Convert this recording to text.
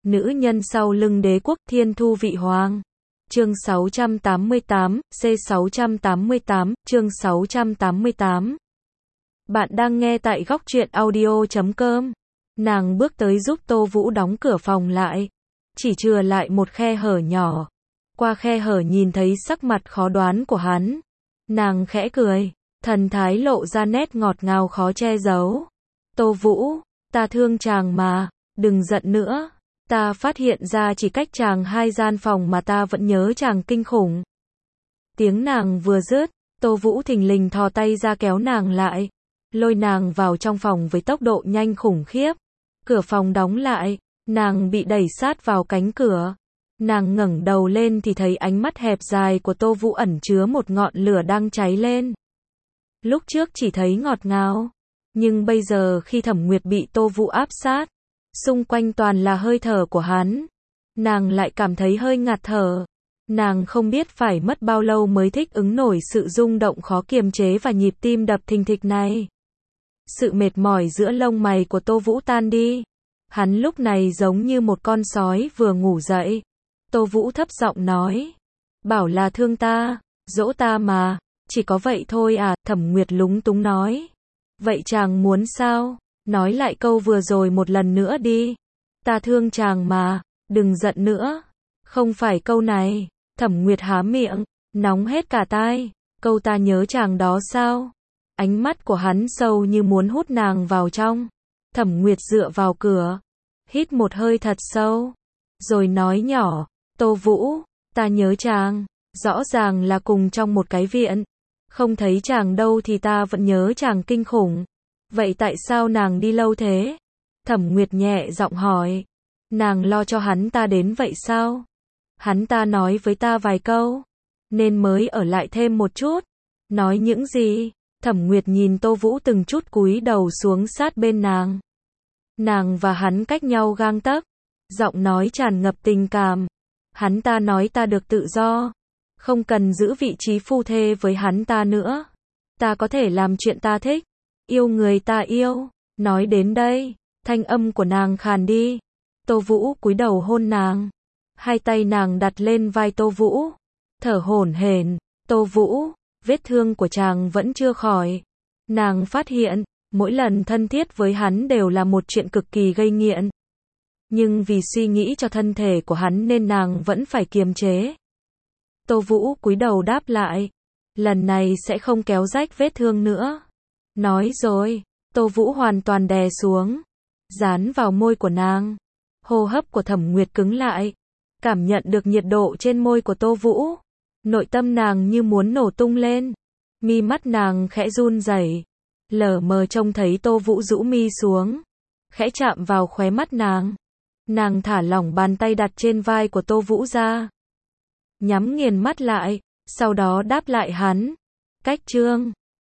Nữ nhân sau lưng đế quốc thiên thu vị hoàng. Chương 688, C688, chương 688. Bạn đang nghe tại góc truyện audio.com. Nàng bước tới giúp Tô Vũ đóng cửa phòng lại. Chỉ chừa lại một khe hở nhỏ. Qua khe hở nhìn thấy sắc mặt khó đoán của hắn. Nàng khẽ cười, thần thái lộ ra nét ngọt ngào khó che giấu. Tô Vũ, ta thương chàng mà, đừng giận nữa. Ta phát hiện ra chỉ cách chàng 2 gian phòng mà ta vẫn nhớ chàng kinh khủng. Tiếng nàng vừa dứt, Tô Vũ thình lình thò tay ra kéo nàng lại, lôi nàng vào trong phòng với tốc độ nhanh khủng khiếp. Cửa phòng đóng lại, nàng bị đẩy sát vào cánh cửa. Nàng ngẩng đầu lên thì thấy ánh mắt hẹp dài của Tô Vũ ẩn chứa một ngọn lửa đang cháy lên. Lúc trước chỉ thấy ngọt ngào, nhưng bây giờ khi Thẩm Nguyệt bị Tô Vũ áp sát, xung quanh toàn là hơi thở của hắn, nàng lại cảm thấy hơi ngạt thở. Nàng không biết phải mất bao lâu mới thích ứng nổi sự rung động khó kiềm chế và nhịp tim đập thình thịch này. Sự mệt mỏi giữa lông mày của Tô Vũ tan đi. Hắn lúc này giống như một con sói vừa ngủ dậy. Tô Vũ thấp giọng nói, bảo là thương ta, dỗ ta mà, chỉ có vậy thôi à? Thẩm Nguyệt lúng túng nói, vậy chàng muốn sao? Nói lại câu vừa rồi một lần nữa đi. Ta thương chàng mà, đừng giận nữa. Không phải câu này. Thẩm Nguyệt há miệng, nóng hết cả tai. Câu ta nhớ chàng đó sao? Ánh mắt của hắn sâu như muốn hút nàng vào trong. Thẩm Nguyệt dựa vào cửa, hít một hơi thật sâu, rồi nói nhỏ, Tô Vũ, ta nhớ chàng, rõ ràng là cùng trong một cái viện. Không thấy chàng đâu thì ta vẫn nhớ chàng kinh khủng. Vậy tại sao nàng đi lâu thế? Thẩm Nguyệt nhẹ giọng hỏi. Nàng lo cho hắn ta đến vậy sao? Hắn ta nói với ta vài câu, nên mới ở lại thêm một chút. Nói những gì? Thẩm Nguyệt nhìn Tô Vũ từng chút cúi đầu xuống sát bên nàng. Nàng và hắn cách nhau gang tấc, giọng nói tràn ngập tình cảm. Hắn ta nói ta được tự do, không cần giữ vị trí phu thê với hắn ta nữa. Ta có thể làm chuyện ta thích, yêu người ta yêu. Nói đến đây, thanh âm của nàng khàn đi. Tô Vũ cúi đầu hôn nàng. Hai tay nàng đặt lên vai Tô Vũ, thở hổn hển. Tô Vũ, vết thương của chàng vẫn chưa khỏi. Nàng phát hiện, mỗi lần thân thiết với hắn đều là một chuyện cực kỳ gây nghiện. Nhưng vì suy nghĩ cho thân thể của hắn nên nàng vẫn phải kiềm chế. Tô Vũ cúi đầu đáp lại, lần này sẽ không kéo rách vết thương nữa. Nói rồi, Tô Vũ hoàn toàn đè xuống, dán vào môi của nàng. Hô hấp của Thẩm Nguyệt cứng lại, cảm nhận được nhiệt độ trên môi của Tô Vũ. Nội tâm nàng như muốn nổ tung lên, mi mắt nàng khẽ run rẩy, lờ mờ trông thấy Tô Vũ rũ mi xuống, khẽ chạm vào khóe mắt nàng. Nàng thả lỏng bàn tay đặt trên vai của Tô Vũ ra, nhắm nghiền mắt lại, sau đó đáp lại hắn. Cách chương